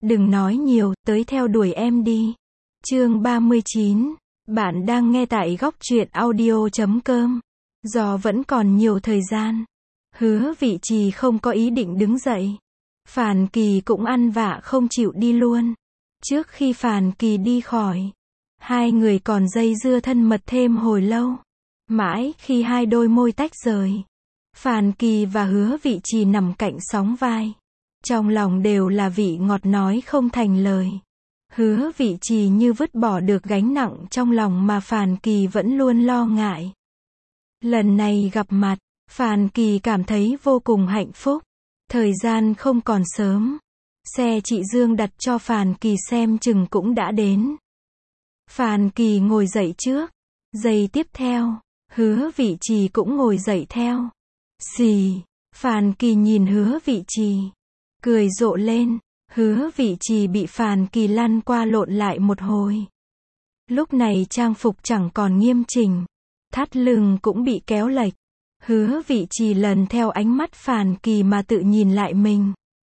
Đừng nói nhiều, tới theo đuổi em đi. Chương 39. Bạn đang nghe tại góc truyện audio.com. Do vẫn còn nhiều thời gian, Hứa Vị Trì không có ý định đứng dậy. Phàn Kỳ cũng ăn vạ không chịu đi luôn. Trước khi Phàn Kỳ đi khỏi, hai người còn dây dưa thân mật thêm hồi lâu. Mãi khi hai đôi môi tách rời, Phàn Kỳ và Hứa Vị Trì nằm cạnh sóng vai. Trong lòng đều là vị ngọt nói không thành lời. Hứa Vị Trì như vứt bỏ được gánh nặng trong lòng mà Phàn Kỳ vẫn luôn lo ngại. Lần này gặp mặt, Phàn Kỳ cảm thấy vô cùng hạnh phúc. Thời gian không còn sớm. Xe chị Dương đặt cho Phàn Kỳ xem chừng cũng đã đến. Phàn Kỳ ngồi dậy trước. Giây tiếp theo, Hứa Vị Trì cũng ngồi dậy theo. Xì, Phàn Kỳ nhìn Hứa Vị Trì, cười rộ lên. Hứa Vị Trì bị Phàn Kỳ lăn qua lộn lại một hồi. Lúc này trang phục chẳng còn nghiêm chỉnh, thắt lưng cũng bị kéo lệch. Hứa Vị Trì lần theo ánh mắt Phàn Kỳ mà tự nhìn lại mình.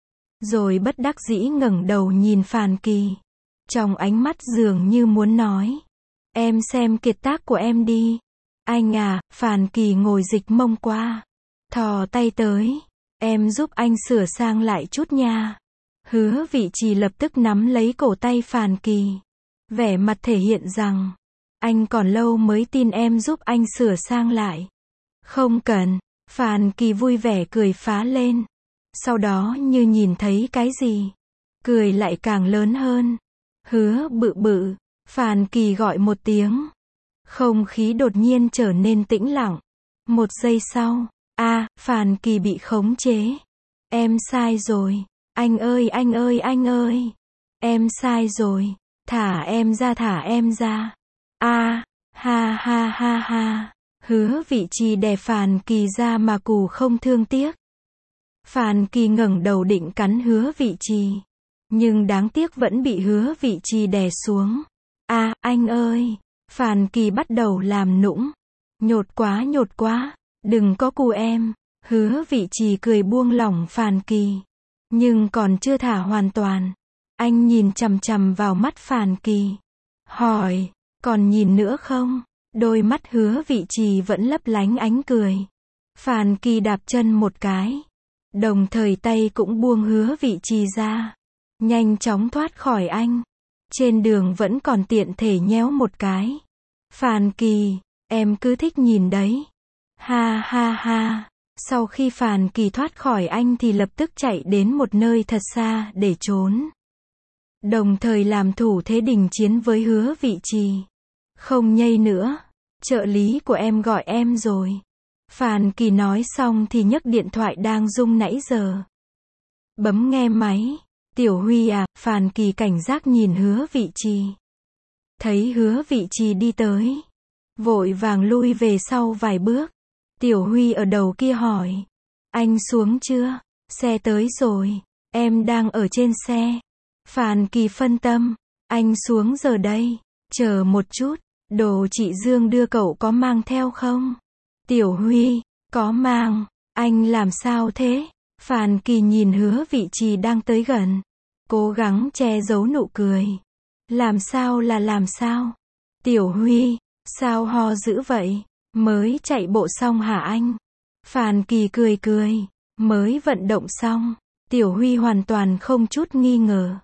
Rồi bất đắc dĩ ngẩng đầu nhìn Phàn Kỳ. Trong ánh mắt dường như muốn nói, em xem kiệt tác của em đi. Anh à, Phàn Kỳ ngồi dịch mông qua, thò tay tới. Em giúp anh sửa sang lại chút nha. Hứa Vị Trì lập tức nắm lấy cổ tay Phàn Kỳ, vẻ mặt thể hiện rằng, anh còn lâu mới tin em giúp anh sửa sang lại. Không cần. Phàn Kỳ vui vẻ cười phá lên. Sau đó như nhìn thấy cái gì, cười lại càng lớn hơn. Hứa bự bự. Phàn Kỳ gọi một tiếng. Không khí đột nhiên trở nên tĩnh lặng. Một giây sau, Phàn Kỳ bị khống chế. Em sai rồi. Anh ơi anh ơi anh ơi. Em sai rồi. Thả em ra thả em ra. Ha ha ha ha. Hứa Vị Trì đè Phàn Kỳ ra mà cù không thương tiếc. Phàn Kỳ ngẩng đầu định cắn Hứa Vị Trì, nhưng đáng tiếc vẫn bị Hứa Vị Trì đè xuống. Anh ơi. Phàn Kỳ bắt đầu làm nũng. Nhột quá, đừng có cù em. Hứa Vị Trì cười buông lỏng Phàn Kỳ, nhưng còn chưa thả hoàn toàn. Anh nhìn chằm chằm vào mắt Phàn Kỳ, hỏi, còn nhìn nữa không? Đôi mắt Hứa Vị Trì vẫn lấp lánh ánh cười. Phàn Kỳ đạp chân một cái, đồng thời tay cũng buông Hứa Vị Trì ra, nhanh chóng thoát khỏi anh. Trên đường vẫn còn tiện thể nhéo một cái. Phàn Kỳ, em cứ thích nhìn đấy. Ha ha ha. Sau khi Phàn Kỳ thoát khỏi anh thì lập tức chạy đến một nơi thật xa để trốn, đồng thời làm thủ thế đình chiến với Hứa Vị Trì. Không nhây nữa, trợ lý của em gọi em rồi. Phàn Kỳ nói xong thì nhấc điện thoại đang rung nãy giờ, bấm nghe máy. Tiểu Huy à? Phàn Kỳ cảnh giác nhìn Hứa Vị Trì. Thấy Hứa Vị Trì đi tới, vội vàng lui về sau vài bước. Tiểu Huy ở đầu kia hỏi, anh xuống chưa? Xe tới rồi, em đang ở trên xe. Phàn Kỳ phân tâm, anh xuống giờ đây. Chờ một chút, đồ chị Dương đưa cậu có mang theo không? Tiểu Huy, có mang. Anh làm sao thế? Phàn Kỳ nhìn Hứa Vị Trì đang tới gần, cố gắng che giấu nụ cười. Làm sao là làm sao? Tiểu Huy, sao ho dữ vậy? Mới chạy bộ xong hả anh? Phàn Kỳ cười cười, mới vận động xong. Tiểu Huy hoàn toàn không chút nghi ngờ.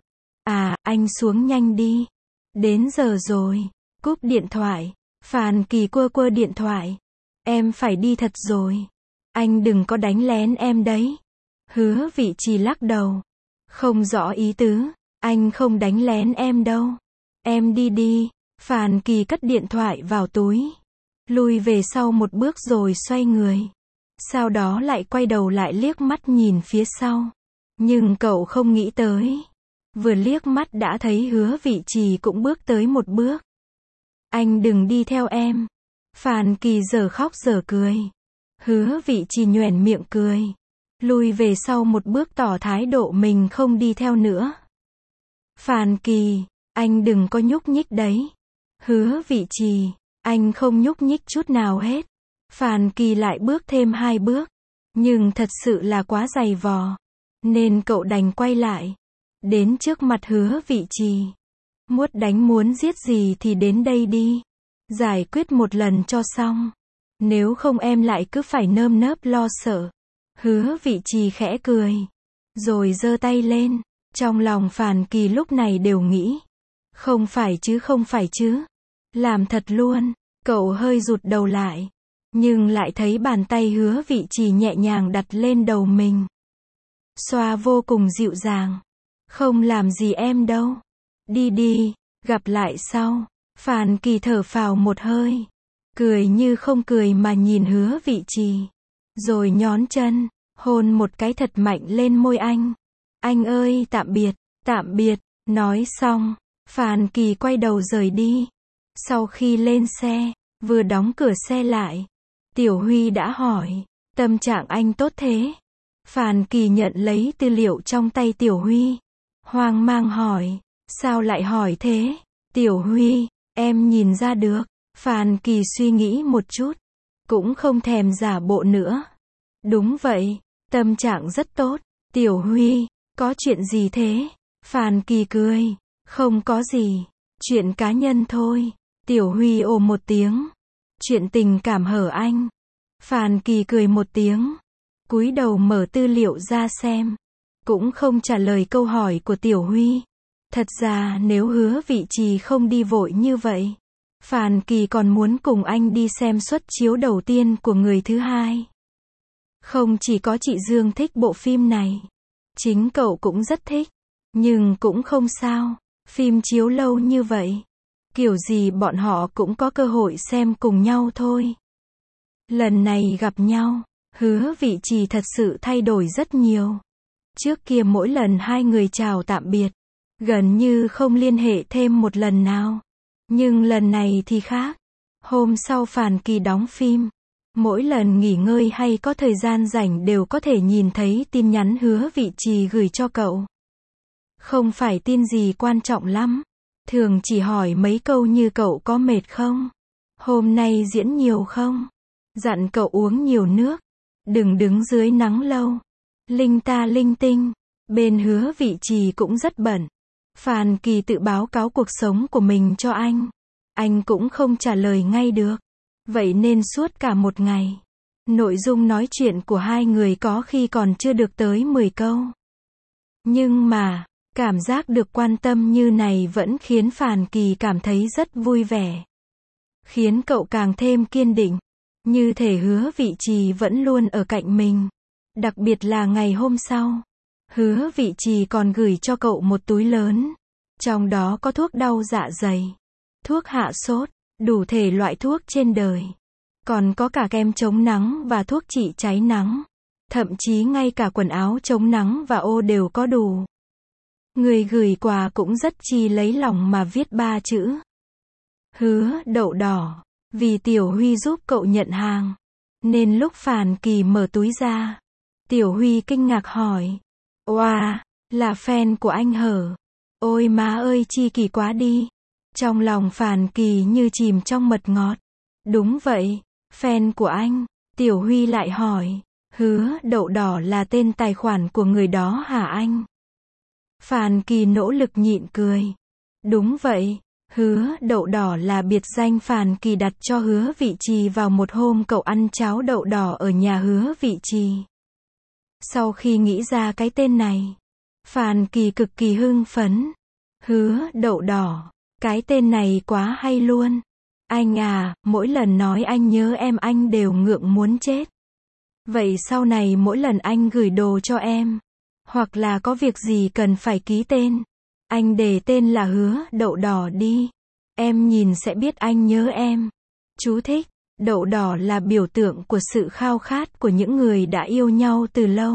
Anh xuống nhanh đi. Đến giờ rồi. Cúp điện thoại. Phàn Kỳ quơ điện thoại. Em phải đi thật rồi. Anh đừng có đánh lén em đấy. Hứa Vị Trì lắc đầu. Không rõ ý tứ. Anh không đánh lén em đâu. Em đi đi. Phàn Kỳ cất điện thoại vào túi, lùi về sau một bước rồi xoay người. Sau đó lại quay đầu lại liếc mắt nhìn phía sau. Nhưng cậu không nghĩ tới, vừa liếc mắt đã thấy Hứa Vị Trì cũng bước tới một bước. Anh đừng đi theo em. Phàn Kỳ giờ khóc giờ cười. Hứa Vị Trì nhoẻn miệng cười, lùi về sau một bước tỏ thái độ mình không đi theo nữa. Phàn Kỳ, anh đừng có nhúc nhích đấy. Hứa Vị Trì, anh không nhúc nhích chút nào hết. Phàn Kỳ lại bước thêm 2 bước, nhưng thật sự là quá dày vò, nên cậu đành quay lại. đến trước mặt Hứa Vị Trì. Muốn đánh muốn giết gì thì đến đây đi. Giải quyết một lần cho xong. Nếu không em lại cứ phải nơm nớp lo sợ. Hứa Vị Trì khẽ cười. Rồi giơ tay lên. Trong lòng Phàn Kỳ lúc này đều nghĩ. Không phải chứ. Làm thật luôn. Cậu hơi rụt đầu lại. Nhưng lại thấy bàn tay Hứa Vị Trì nhẹ nhàng đặt lên đầu mình. Xoa vô cùng dịu dàng. Không làm gì em đâu. Đi đi, gặp lại sau. Phàn Kỳ thở phào một hơi. Cười như không cười mà nhìn Hứa Vị Trì. Rồi nhón chân, hôn một cái thật mạnh lên môi anh. Anh ơi, tạm biệt. Nói xong, Phàn Kỳ quay đầu rời đi. Sau khi lên xe, vừa đóng cửa xe lại, Tiểu Huy đã hỏi, tâm trạng anh tốt thế? Phàn Kỳ nhận lấy tư liệu trong tay Tiểu Huy. Hoang mang hỏi, sao lại hỏi thế? Tiểu Huy, em nhìn ra được. Phàn Kỳ suy nghĩ một chút, cũng không thèm giả bộ nữa. Đúng vậy, tâm trạng rất tốt. Tiểu Huy, có chuyện gì thế? Phàn Kỳ cười, không có gì, chuyện cá nhân thôi. Tiểu Huy ồ một tiếng, chuyện tình cảm hở anh. Phàn Kỳ cười một tiếng, cúi đầu mở tư liệu ra xem, cũng không trả lời câu hỏi của Tiểu Huy. Thật ra nếu Hứa Vị Trì không đi vội như vậy, Phàn Kỳ còn muốn cùng anh đi xem suất chiếu đầu tiên của Người thứ hai. Không chỉ có chị Dương thích bộ phim này, chính cậu cũng rất thích, nhưng cũng không sao, phim chiếu lâu như vậy, kiểu gì bọn họ cũng có cơ hội xem cùng nhau thôi. Lần này gặp nhau, Hứa Vị Trì thật sự thay đổi rất nhiều. Trước kia mỗi lần hai người chào tạm biệt, gần như không liên hệ thêm một lần nào. Nhưng lần này thì khác. Hôm sau Phàn Kỳ đóng phim, mỗi lần nghỉ ngơi hay có thời gian rảnh đều có thể nhìn thấy tin nhắn Hứa Vị Trì gửi cho cậu. Không phải tin gì quan trọng lắm, thường chỉ hỏi mấy câu như cậu có mệt không? Hôm nay diễn nhiều không? Dặn cậu uống nhiều nước, đừng đứng dưới nắng lâu. Linh ta linh tinh. Bên Hứa Vị Trì cũng rất bận. Phàn Kỳ tự báo cáo cuộc sống của mình cho anh cũng không trả lời ngay được. Vậy nên suốt cả một ngày, nội dung nói chuyện của hai người có khi còn chưa được tới 10 câu. Nhưng mà, cảm giác được quan tâm như này vẫn khiến Phàn Kỳ cảm thấy rất vui vẻ. Khiến cậu càng thêm kiên định. Như thể Hứa Vị Trì vẫn luôn ở cạnh mình. Đặc biệt là ngày hôm sau, Hứa Vị Trì còn gửi cho cậu một túi lớn. Trong đó có thuốc đau dạ dày, thuốc hạ sốt, đủ thể loại thuốc trên đời. Còn có cả kem chống nắng và thuốc trị cháy nắng. Thậm chí ngay cả quần áo chống nắng và ô đều có đủ. Người gửi quà cũng rất chi lấy lòng mà viết 3 chữ. Hứa đậu đỏ. Vì Tiểu Huy giúp cậu nhận hàng, nên lúc Phàn Kỳ mở túi ra, Tiểu Huy kinh ngạc hỏi. Wow, là fan của anh hở? Ôi má ơi chi kỳ quá đi. Trong lòng Phàn Kỳ như chìm trong mật ngọt. Đúng vậy, fan của anh. Tiểu Huy lại hỏi. Hứa đậu đỏ là tên tài khoản của người đó hả anh? Phàn Kỳ nỗ lực nhịn cười. Đúng vậy. Hứa đậu đỏ là biệt danh Phàn Kỳ đặt cho Hứa Vị Trì vào một hôm cậu ăn cháo đậu đỏ ở nhà Hứa Vị Trì. Sau khi nghĩ ra cái tên này, Phàn Kỳ cực kỳ hưng phấn. Hứa đậu đỏ, cái tên này quá hay luôn. Anh à, mỗi lần nói anh nhớ em anh đều ngượng muốn chết. Vậy sau này mỗi lần anh gửi đồ cho em, hoặc là có việc gì cần phải ký tên, anh để tên là Hứa đậu đỏ đi. Em nhìn sẽ biết anh nhớ em. Chú thích. Đậu đỏ là biểu tượng của sự khao khát của những người đã yêu nhau từ lâu.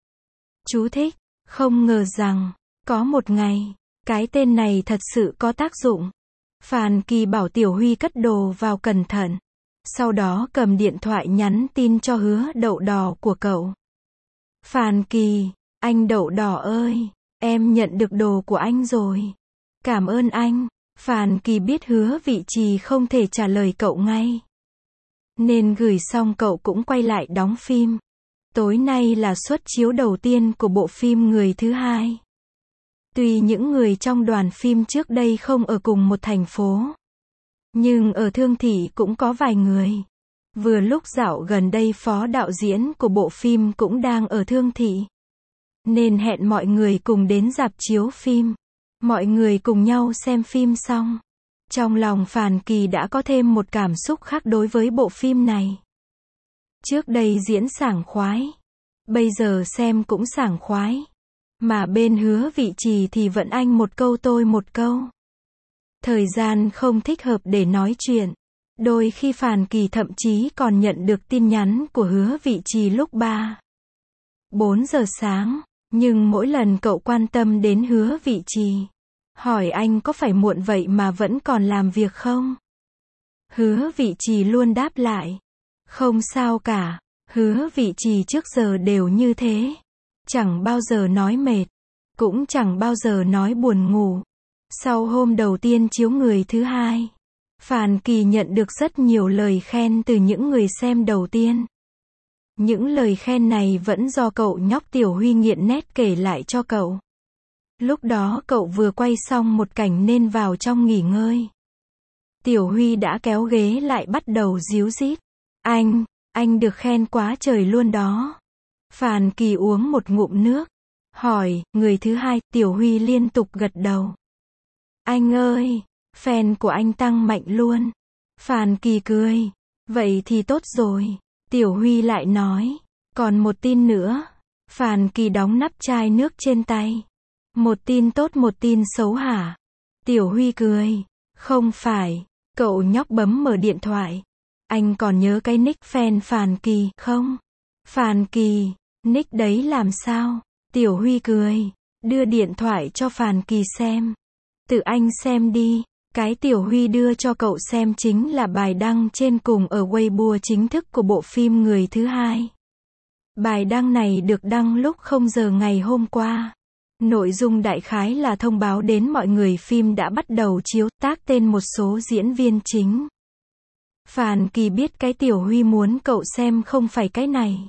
Chú thích. Không ngờ rằng, có một ngày, cái tên này thật sự có tác dụng. Phàn Kỳ bảo Tiểu Huy cất đồ vào cẩn thận. Sau đó cầm điện thoại nhắn tin cho Hứa đậu đỏ của cậu. Phàn Kỳ, anh đậu đỏ ơi, em nhận được đồ của anh rồi. Cảm ơn anh. Phàn Kỳ biết Hứa Vị Trì không thể trả lời cậu ngay, nên gửi xong cậu cũng quay lại đóng phim. Tối nay là suất chiếu đầu tiên của bộ phim Người thứ hai. Tuy những người trong đoàn phim trước đây không ở cùng một thành phố, nhưng ở Thương Thị cũng có vài người. Vừa lúc dạo gần đây phó đạo diễn của bộ phim cũng đang ở Thương Thị, nên hẹn mọi người cùng đến rạp chiếu phim. Mọi người cùng nhau xem phim xong, trong lòng Phàn Kỳ đã có thêm một cảm xúc khác đối với bộ phim này. Trước đây diễn sảng khoái, bây giờ xem cũng sảng khoái. Mà bên Hứa Vị Trì thì vẫn anh một câu tôi một câu. Thời gian không thích hợp để nói chuyện. Đôi khi Phàn Kỳ thậm chí còn nhận được tin nhắn của Hứa Vị Trì lúc 3-4 giờ sáng. Nhưng mỗi lần cậu quan tâm đến Hứa Vị Trì, hỏi anh có phải muộn vậy mà vẫn còn làm việc không? Hứa Vị Trì luôn đáp lại, không sao cả. Hứa Vị Trì trước giờ đều như thế. Chẳng bao giờ nói mệt, cũng chẳng bao giờ nói buồn ngủ. Sau hôm đầu tiên chiếu người thứ hai, Phàn Kỳ nhận được rất nhiều lời khen từ những người xem đầu tiên. Những lời khen này vẫn do cậu nhóc Tiểu Huy nghiện nét kể lại cho cậu. Lúc đó cậu vừa quay xong một cảnh nên vào trong nghỉ ngơi. Tiểu Huy đã kéo ghế lại bắt đầu díu dít. Anh được khen quá trời luôn đó. Phàn Kỳ uống một ngụm nước, hỏi, người thứ hai, Tiểu Huy liên tục gật đầu. Anh ơi, fan của anh tăng mạnh luôn. Phàn Kỳ cười, vậy thì tốt rồi. Tiểu Huy lại nói, còn một tin nữa. Phàn Kỳ đóng nắp chai nước trên tay. Một tin tốt một tin xấu hả? Tiểu Huy cười, không phải. Cậu nhóc bấm mở điện thoại. Anh còn nhớ cái nick fan Phàn Kỳ không? Phàn Kỳ, nick đấy làm sao? Tiểu Huy cười, đưa điện thoại cho Phàn Kỳ xem. Tự anh xem đi. Cái Tiểu Huy đưa cho cậu xem chính là bài đăng trên cùng ở Weibo chính thức của bộ phim Người Thứ Hai. Bài đăng này được đăng lúc 0 giờ ngày hôm qua. Nội dung đại khái là thông báo đến mọi người phim đã bắt đầu chiếu, tác tên một số diễn viên chính. Phàn Kỳ biết cái Tiểu Huy muốn cậu xem không phải cái này.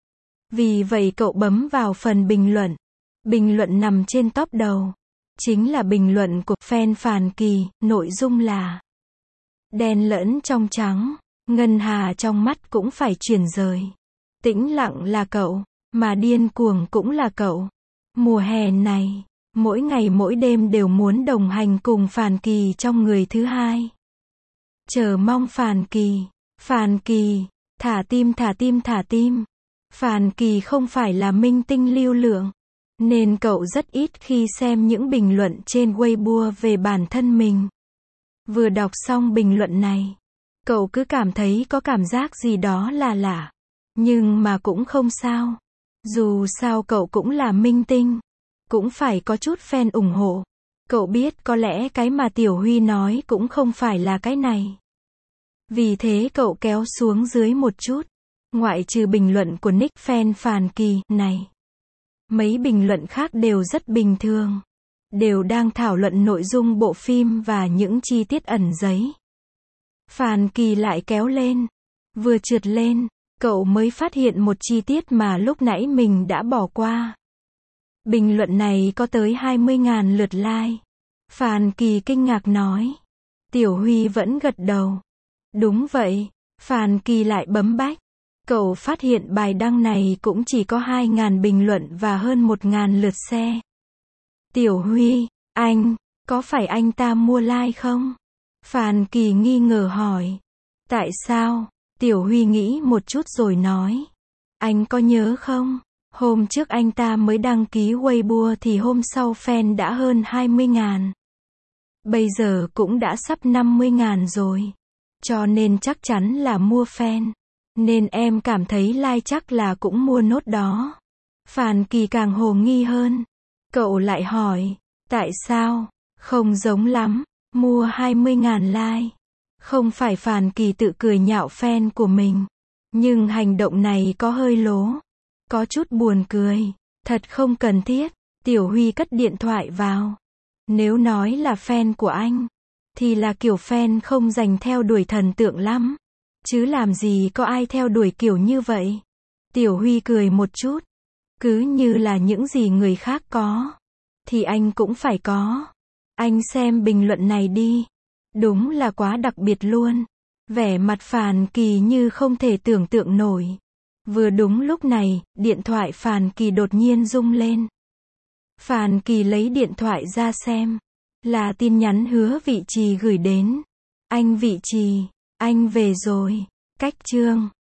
Vì vậy cậu bấm vào phần bình luận. Bình luận nằm trên top đầu. Chính là bình luận của fan Phàn Kỳ, nội dung là đen lẫn trong trắng, ngân hà trong mắt cũng phải chuyển rời. Tĩnh lặng là cậu, mà điên cuồng cũng là cậu. Mùa hè này, mỗi ngày mỗi đêm đều muốn đồng hành cùng Phàn Kỳ trong Người Thứ Hai. Chờ mong Phàn Kỳ, thả tim thả tim thả tim. Phàn Kỳ không phải là minh tinh lưu lượng, nên cậu rất ít khi xem những bình luận trên Weibo về bản thân mình. Vừa đọc xong bình luận này, cậu cứ cảm thấy có cảm giác gì đó là lạ. Nhưng mà cũng không sao. Dù sao cậu cũng là minh tinh, cũng phải có chút fan ủng hộ. Cậu biết có lẽ cái mà Tiểu Huy nói cũng không phải là cái này. Vì thế cậu kéo xuống dưới một chút. Ngoại trừ bình luận của nick fan Phàn Kỳ này, mấy bình luận khác đều rất bình thường. Đều đang thảo luận nội dung bộ phim và những chi tiết ẩn giấy. Phàn Kỳ lại kéo lên. Vừa trượt lên, cậu mới phát hiện một chi tiết mà lúc nãy mình đã bỏ qua. Bình luận này có tới 20.000 lượt like. Phàn Kỳ kinh ngạc nói. Tiểu Huy vẫn gật đầu. Đúng vậy. Phàn Kỳ lại bấm back. Cậu phát hiện bài đăng này cũng chỉ có 2.000 bình luận và hơn 1.000 lượt share. Tiểu Huy, có phải anh ta mua like không? Phàn Kỳ nghi ngờ hỏi. Tại sao? Tiểu Huy nghĩ một chút rồi nói. Anh có nhớ không? Hôm trước anh ta mới đăng ký Weibo thì hôm sau fan đã hơn 20.000. Bây giờ cũng đã sắp 50.000 rồi. Cho nên chắc chắn là mua fan. Nên em cảm thấy like chắc là cũng mua nốt đó. Phàn Kỳ càng hồ nghi hơn. Cậu lại hỏi. Tại sao? Không giống lắm. Mua 20.000 like. Không phải Phàn Kỳ tự cười nhạo fan của mình. Nhưng hành động này có hơi lố. Có chút buồn cười. Thật không cần thiết. Tiểu Huy cất điện thoại vào. Nếu nói là fan của anh, thì là kiểu fan không dành theo đuổi thần tượng lắm. Chứ làm gì có ai theo đuổi kiểu như vậy. Tiểu Huy cười một chút. Cứ như là những gì người khác có. thì anh cũng phải có. Anh xem bình luận này đi. Đúng là quá đặc biệt luôn. Vẻ mặt Phàn Kỳ như không thể tưởng tượng nổi. Vừa đúng lúc này, điện thoại Phàn Kỳ đột nhiên rung lên. Phàn Kỳ lấy điện thoại ra xem. Là tin nhắn Hứa Vị Trì gửi đến. Anh Vị Trì, anh về rồi. Cách chương